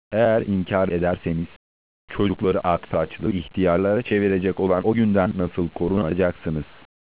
Eğer inkar ederseniz, çocukları aç açlığı ihtiyarlara çevirecek olan o günden nasıl korunacaksınız?